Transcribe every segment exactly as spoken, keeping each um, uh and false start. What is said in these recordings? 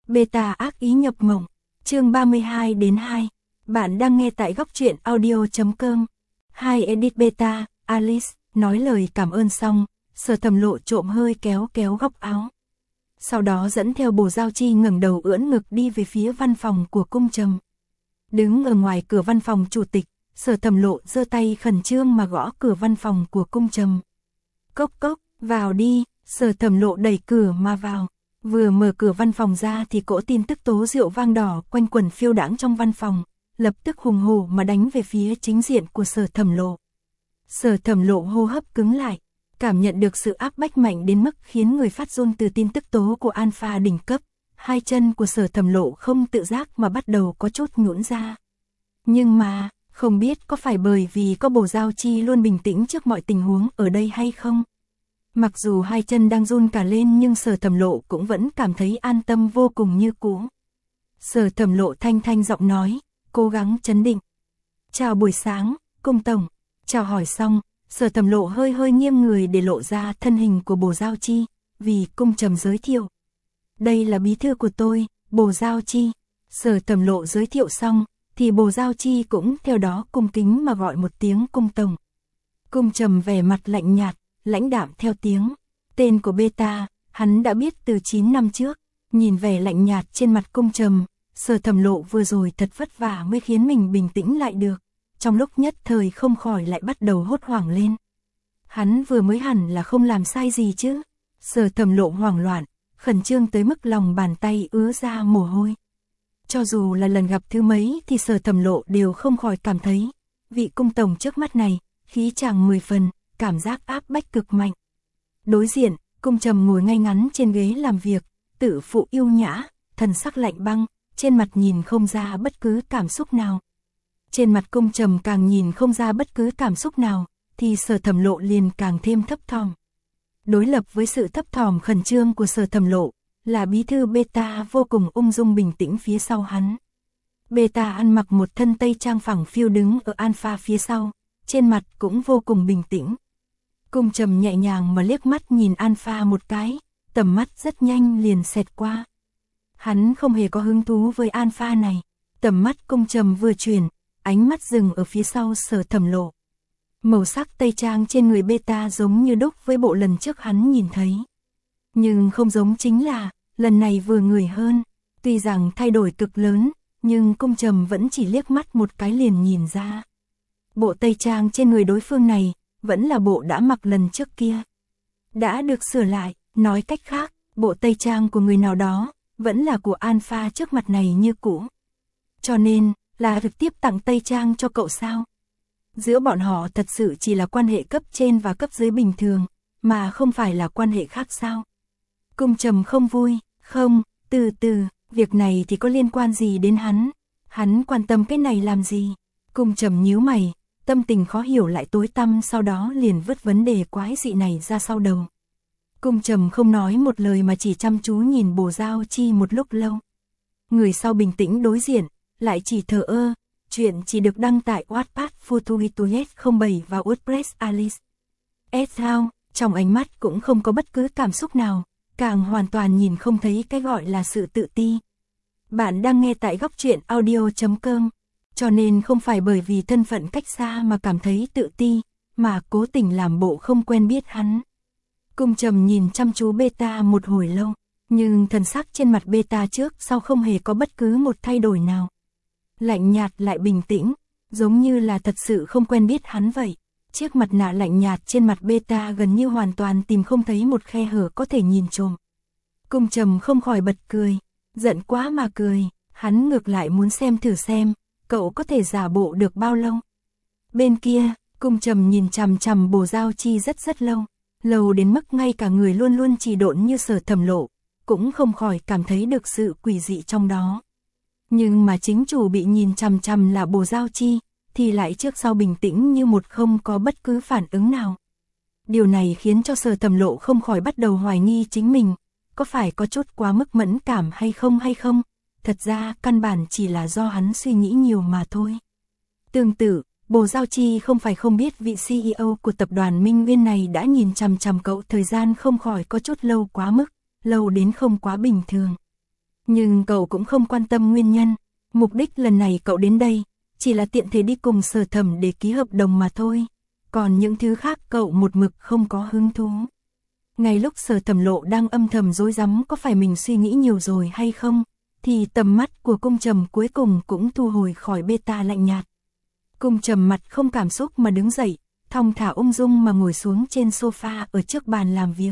Beta ác ý nhập mộng, chương ba mươi hai đến hai. Bạn đang nghe tại góc truyện audio chấm com. Hai edit beta, Alice, nói lời cảm ơn xong, Sở Thẩm Lộ trộm hơi kéo kéo góc áo. Sau đó dẫn theo Bồ Giao Chi ngẩng đầu ưỡn ngực đi về phía văn phòng của cung trầm. Đứng ở ngoài cửa văn phòng chủ tịch, Sở Thẩm Lộ giơ tay khẩn trương mà gõ cửa văn phòng của cung trầm. Cốc cốc, vào đi, Sở Thẩm Lộ đẩy cửa mà vào. Vừa mở cửa văn phòng ra thì cỗ tin tức tố rượu vang đỏ quanh quẩn phiêu đãng trong văn phòng, lập tức hùng hổ mà đánh về phía chính diện của Sở Thẩm Lộ. Sở Thẩm Lộ hô hấp cứng lại, cảm nhận được sự áp bách mạnh đến mức khiến người phát run từ tin tức tố của Alpha đỉnh cấp, hai chân của Sở Thẩm Lộ không tự giác mà bắt đầu có chút nhũn ra. Nhưng mà, không biết có phải bởi vì có Bồ Giao Chi luôn bình tĩnh trước mọi tình huống ở đây hay không? Mặc dù hai chân đang run cả lên nhưng Sở Thẩm Lộ cũng vẫn cảm thấy an tâm vô cùng như cũ. Sở Thẩm Lộ thanh thanh giọng nói, cố gắng trấn định. Chào buổi sáng, cung tổng. Chào hỏi xong, Sở Thẩm Lộ hơi hơi nghiêng người để lộ ra thân hình của Bồ Giao Chi, vì cung trầm giới thiệu. Đây là bí thư của tôi, Bồ Giao Chi. Sở Thẩm Lộ giới thiệu xong, thì Bồ Giao Chi cũng theo đó cung kính mà gọi một tiếng cung tổng. Cung trầm vẻ mặt lạnh nhạt, lãnh đạm theo tiếng. Tên của Beta, hắn đã biết từ chín năm trước. Nhìn vẻ lạnh nhạt trên mặt cung trầm, Sở Thẩm Lộ vừa rồi thật vất vả mới khiến mình bình tĩnh lại được. Trong lúc nhất thời không khỏi lại bắt đầu hốt hoảng lên. Hắn vừa mới hẳn là không làm sai gì chứ. Sở Thẩm Lộ hoảng loạn, khẩn trương tới mức lòng bàn tay ứa ra mồ hôi. Cho dù là lần gặp thứ mấy thì Sở Thẩm Lộ đều không khỏi cảm thấy vị cung tổng trước mắt này, khí chàng mười phần, cảm giác áp bách cực mạnh. Đối diện, cung trầm ngồi ngay ngắn trên ghế làm việc, tự phụ yêu nhã, thần sắc lạnh băng, trên mặt nhìn không ra bất cứ cảm xúc nào. Trên mặt cung trầm càng nhìn không ra bất cứ cảm xúc nào, thì Sở Thẩm Lộ liền càng thêm thấp thỏm. Đối lập với sự thấp thỏm khẩn trương của Sở Thẩm Lộ, là bí thư Beta vô cùng ung dung bình tĩnh phía sau hắn. Beta ăn mặc một thân tây trang phẳng phiu đứng ở Alpha phía sau, trên mặt cũng vô cùng bình tĩnh. Cung trầm nhẹ nhàng mà liếc mắt nhìn Alpha một cái, tầm mắt rất nhanh liền xẹt qua. Hắn không hề có hứng thú với Alpha này, tầm mắt cung trầm vừa chuyển, ánh mắt dừng ở phía sau Sở Thẩm Lộ. Màu sắc tây trang trên người Beta giống như đúc với bộ lần trước hắn nhìn thấy. Nhưng không giống chính là, lần này vừa người hơn, tuy rằng thay đổi cực lớn, nhưng cung trầm vẫn chỉ liếc mắt một cái liền nhìn ra. Bộ tây trang trên người đối phương này, vẫn là bộ đã mặc lần trước kia. Đã được sửa lại, nói cách khác, bộ tây trang của người nào đó, vẫn là của Alpha trước mặt này như cũ. Cho nên, là trực tiếp tặng tây trang cho cậu sao? Giữa bọn họ thật sự chỉ là quan hệ cấp trên và cấp dưới bình thường, mà không phải là quan hệ khác sao? Cung trầm không vui, không, từ từ, việc này thì có liên quan gì đến hắn? Hắn quan tâm cái này làm gì? Cung trầm nhíu mày, tâm tình khó hiểu lại tối tăm, sau đó liền vứt vấn đề quái dị này ra sau đầu. Cung trầm không nói một lời mà chỉ chăm chú nhìn Bồ Giao Chi một lúc lâu. Người sau bình tĩnh đối diện, lại chỉ thờ ơ, chuyện chỉ được đăng tại Wattpad Futuituet không bảy và WordPress Alice. S How, trong ánh mắt cũng không có bất cứ cảm xúc nào, càng hoàn toàn nhìn không thấy cái gọi là sự tự ti. Bạn đang nghe tại góc truyện audio chấm com, cho nên không phải bởi vì thân phận cách xa mà cảm thấy tự ti, mà cố tình làm bộ không quen biết hắn. Cung trầm nhìn chăm chú Beta một hồi lâu, nhưng thần sắc trên mặt Beta trước sau không hề có bất cứ một thay đổi nào. Lạnh nhạt lại bình tĩnh, giống như là thật sự không quen biết hắn vậy. Chiếc mặt nạ lạnh nhạt trên mặt Beta gần như hoàn toàn tìm không thấy một khe hở có thể nhìn trộm. Cung trầm không khỏi bật cười, giận quá mà cười, hắn ngược lại muốn xem thử xem, cậu có thể giả bộ được bao lâu. Bên kia, cung trầm nhìn chằm chằm Bồ Giao Chi rất rất lâu, lâu đến mức ngay cả người luôn luôn trì độn như Sở Thẩm Lộ, cũng không khỏi cảm thấy được sự quỷ dị trong đó. Nhưng mà chính chủ bị nhìn chằm chằm là Bồ Giao Chi, thì lại trước sau bình tĩnh như một không có bất cứ phản ứng nào. Điều này khiến cho Sở Thẩm Lộ không khỏi bắt đầu hoài nghi chính mình, có phải có chút quá mức mẫn cảm hay không hay không, thật ra căn bản chỉ là do hắn suy nghĩ nhiều mà thôi. Tương tự, Bồ Giao Chi không phải không biết vị xê e ô của tập đoàn Minh Nguyên này đã nhìn chằm chằm cậu thời gian không khỏi có chút lâu quá mức, lâu đến không quá bình thường. Nhưng cậu cũng không quan tâm nguyên nhân, mục đích lần này cậu đến đây, chỉ là tiện thể đi cùng Sở Thẩm để ký hợp đồng mà thôi, còn những thứ khác cậu một mực không có hứng thú. Ngay lúc Sở Thẩm Lộ đang âm thầm rối rắm có phải mình suy nghĩ nhiều rồi hay không, thì tầm mắt của Cung Trầm cuối cùng cũng thu hồi khỏi beta lạnh nhạt. Cung Trầm mặt không cảm xúc mà đứng dậy, thong thả ung dung mà ngồi xuống trên sofa ở trước bàn làm việc.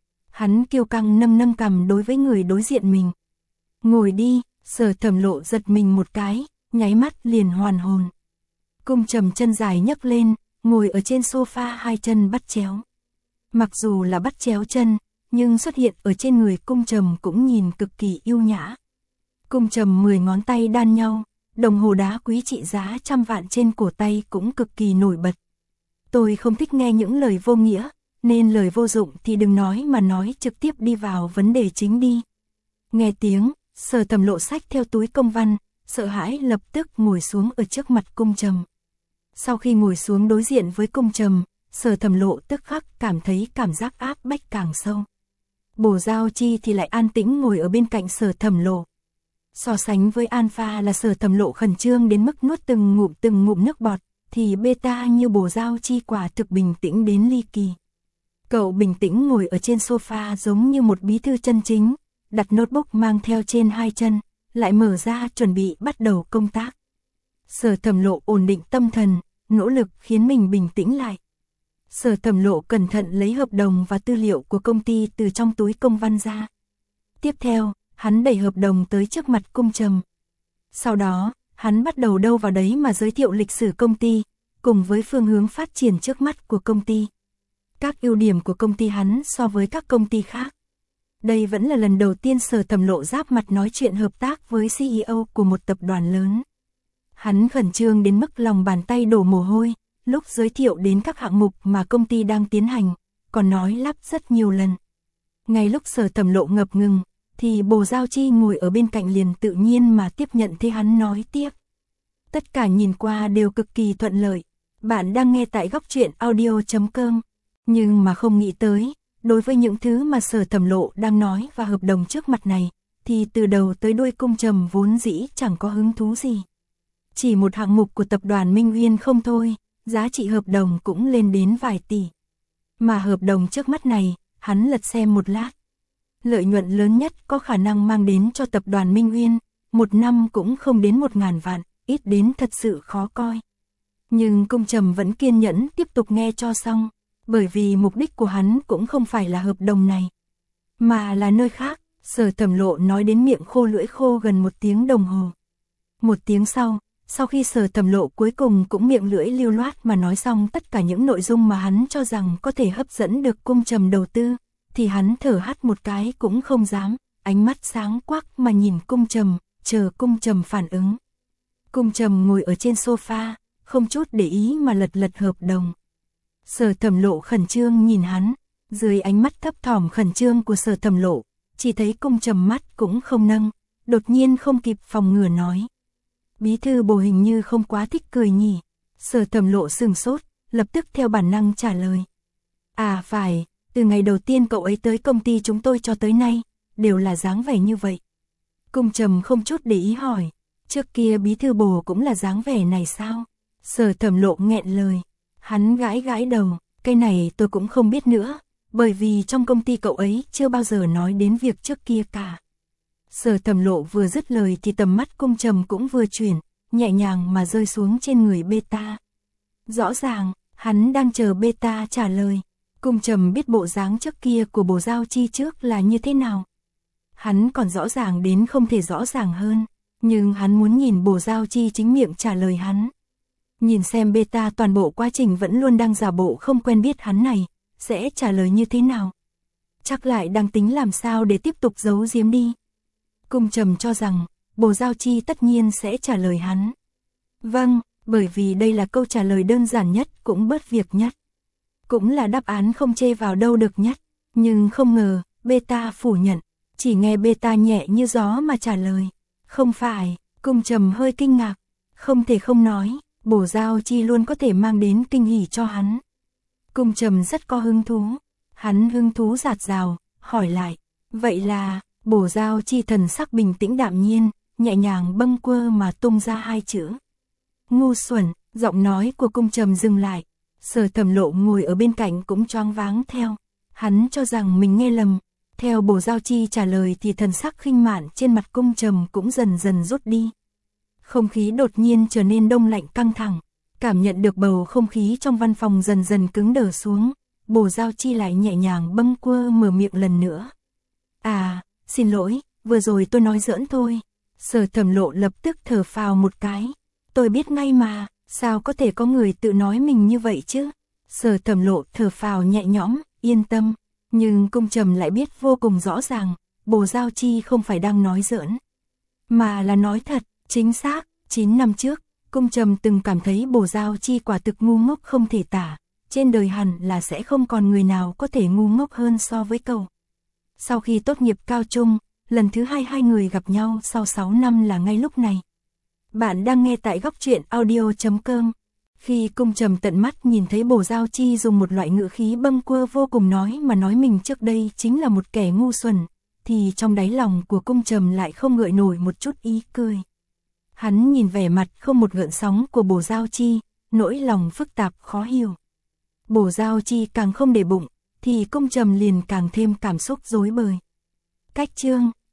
Hắn kiêu căng nâng nâng cằm đối với người đối diện mình. Ngồi đi, Sở Thẩm Lộ giật mình một cái, nháy mắt liền hoàn hồn. Cung Trầm chân dài nhấc lên, ngồi ở trên sofa hai chân bắt chéo. Mặc dù là bắt chéo chân, nhưng xuất hiện ở trên người Cung Trầm cũng nhìn cực kỳ yêu nhã. Cung Trầm mười ngón tay đan nhau, đồng hồ đá quý trị giá trăm vạn trên cổ tay cũng cực kỳ nổi bật. Tôi không thích nghe những lời vô nghĩa, nên lời vô dụng thì đừng nói mà nói trực tiếp đi vào vấn đề chính đi. Nghe tiếng, Sở Thẩm Lộ xách theo túi công văn, sợ hãi lập tức ngồi xuống ở trước mặt Cung Trầm. Sau khi ngồi xuống đối diện với Cung Trầm, Sở Thẩm Lộ tức khắc cảm thấy cảm giác áp bách càng sâu. Bồ Giao Chi thì lại an tĩnh ngồi ở bên cạnh Sở Thẩm Lộ. So sánh với Alpha là Sở Thẩm Lộ khẩn trương đến mức nuốt từng ngụm từng ngụm nước bọt, thì Beta như Bồ Giao Chi quả thực bình tĩnh đến ly kỳ. Cậu bình tĩnh ngồi ở trên sofa giống như một bí thư chân chính, đặt notebook mang theo trên hai chân, lại mở ra chuẩn bị bắt đầu công tác. Sở Thẩm Lộ ổn định tâm thần, nỗ lực khiến mình bình tĩnh lại. Sở Thẩm Lộ cẩn thận lấy hợp đồng và tư liệu của công ty từ trong túi công văn ra. Tiếp theo, hắn đẩy hợp đồng tới trước mặt Cung Trầm. Sau đó, hắn bắt đầu đâu vào đấy mà giới thiệu lịch sử công ty, cùng với phương hướng phát triển trước mắt của công ty. Các ưu điểm của công ty hắn so với các công ty khác. Đây vẫn là lần đầu tiên Sở Thẩm Lộ giáp mặt nói chuyện hợp tác với xê e ô của một tập đoàn lớn. Hắn khẩn trương đến mức lòng bàn tay đổ mồ hôi, lúc giới thiệu đến các hạng mục mà công ty đang tiến hành, còn nói lắp rất nhiều lần. Ngay lúc Sở Thẩm Lộ ngập ngừng, thì Bồ Giao Chi ngồi ở bên cạnh liền tự nhiên mà tiếp nhận thế hắn nói tiếp. Tất cả nhìn qua đều cực kỳ thuận lợi. Bạn đang nghe tại góc truyện audio chấm com. Nhưng mà không nghĩ tới, đối với những thứ mà Sở Thẩm Lộ đang nói và hợp đồng trước mặt này, thì từ đầu tới đuôi Cung Trầm vốn dĩ chẳng có hứng thú gì. Chỉ một hạng mục của tập đoàn Minh Uyên không thôi, giá trị hợp đồng cũng lên đến vài tỷ. Mà hợp đồng trước mắt này, hắn lật xem một lát. Lợi nhuận lớn nhất có khả năng mang đến cho tập đoàn Minh Uyên, một năm cũng không đến một ngàn vạn, ít đến thật sự khó coi. Nhưng Cung Trầm vẫn kiên nhẫn tiếp tục nghe cho xong, bởi vì mục đích của hắn cũng không phải là hợp đồng này, mà là nơi khác. Sở Thẩm Lộ nói đến miệng khô lưỡi khô gần một tiếng đồng hồ. Một tiếng sau, sau khi Sở Thẩm Lộ cuối cùng cũng miệng lưỡi lưu loát mà nói xong tất cả những nội dung mà hắn cho rằng có thể hấp dẫn được Cung Trầm đầu tư, thì hắn thở hắt một cái cũng không dám, ánh mắt sáng quắc mà nhìn Cung Trầm, chờ Cung Trầm phản ứng. Cung Trầm ngồi ở trên sofa, không chút để ý mà lật lật hợp đồng. Sở Thẩm Lộ khẩn trương nhìn hắn, dưới ánh mắt thấp thỏm khẩn trương của Sở Thẩm Lộ, chỉ thấy Cung Trầm mắt cũng không nâng, đột nhiên không kịp phòng ngừa nói. Bí thư Bồ hình như không quá thích cười nhỉ. Sở Thẩm Lộ sừng sốt, lập tức theo bản năng trả lời. À phải, từ ngày đầu tiên cậu ấy tới công ty chúng tôi cho tới nay, đều là dáng vẻ như vậy. Cung Trầm không chút để ý hỏi, trước kia bí thư Bồ cũng là dáng vẻ này sao? Sở Thẩm Lộ nghẹn lời, hắn gãi gãi đầu, cái này tôi cũng không biết nữa, bởi vì trong công ty cậu ấy chưa bao giờ nói đến việc trước kia cả. Sở Thẩm Lộ vừa dứt lời thì tầm mắt Cung Trầm cũng vừa chuyển, nhẹ nhàng mà rơi xuống trên người Beta. Rõ ràng, hắn đang chờ Beta trả lời. Cung Trầm biết bộ dáng trước kia của Bồ Giao Chi trước là như thế nào. Hắn còn rõ ràng đến không thể rõ ràng hơn, nhưng hắn muốn nhìn Bồ Giao Chi chính miệng trả lời hắn. Nhìn xem Beta toàn bộ quá trình vẫn luôn đang giả bộ không quen biết hắn này, sẽ trả lời như thế nào. Chắc lại đang tính làm sao để tiếp tục giấu giếm đi. Cung Trầm cho rằng, Bồ Giao Chi tất nhiên sẽ trả lời hắn. Vâng, bởi vì đây là câu trả lời đơn giản nhất cũng bớt việc nhất. Cũng là đáp án không chê vào đâu được nhất. Nhưng không ngờ, Beta phủ nhận. Chỉ nghe Beta nhẹ như gió mà trả lời. Không phải, Cung Trầm hơi kinh ngạc. Không thể không nói, Bồ Giao Chi luôn có thể mang đến kinh hỉ cho hắn. Cung Trầm rất có hứng thú. Hắn hứng thú dạt dào, hỏi lại. Vậy là, Bổ Giao Chi thần sắc bình tĩnh đạm nhiên, nhẹ nhàng bâng quơ mà tung ra hai chữ. Ngu xuẩn, giọng nói của Cung Trầm dừng lại. Sở Thẩm Lộ ngồi ở bên cạnh cũng choáng váng theo. Hắn cho rằng mình nghe lầm. Theo Bổ Giao Chi trả lời thì thần sắc khinh mạn trên mặt Cung Trầm cũng dần dần rút đi. Không khí đột nhiên trở nên đông lạnh căng thẳng. Cảm nhận được bầu không khí trong văn phòng dần dần cứng đờ xuống. Bổ Giao Chi lại nhẹ nhàng bâng quơ mở miệng lần nữa. À, xin lỗi, vừa rồi tôi nói giỡn thôi. Sở Thẩm Lộ lập tức thở phào một cái. Tôi biết ngay mà, sao có thể có người tự nói mình như vậy chứ? Sở Thẩm Lộ thở phào nhẹ nhõm, yên tâm. Nhưng Cung Trầm lại biết vô cùng rõ ràng, Bổ Giao Chi không phải đang nói giỡn, mà là nói thật. Chính xác, chín năm trước, Cung Trầm từng cảm thấy Bổ Giao Chi quả thực ngu ngốc không thể tả. Trên đời hẳn là sẽ không còn người nào có thể ngu ngốc hơn so với cậu. Sau khi tốt nghiệp cao trung, lần thứ hai hai người gặp nhau sau sáu năm là ngay lúc này. Bạn đang nghe tại góc truyện audio chấm com. Khi Cung Trầm tận mắt nhìn thấy Bổ Giao Chi dùng một loại ngữ khí bâng quơ vô cùng nói mà nói mình trước đây chính là một kẻ ngu xuẩn, thì trong đáy lòng của Cung Trầm lại không gợi nổi một chút ý cười. Hắn nhìn vẻ mặt không một gợn sóng của Bổ Giao Chi, nỗi lòng phức tạp khó hiểu. Bổ Giao Chi càng không để bụng, thì Cung Trầm liền càng thêm cảm xúc rối bời. Cách chương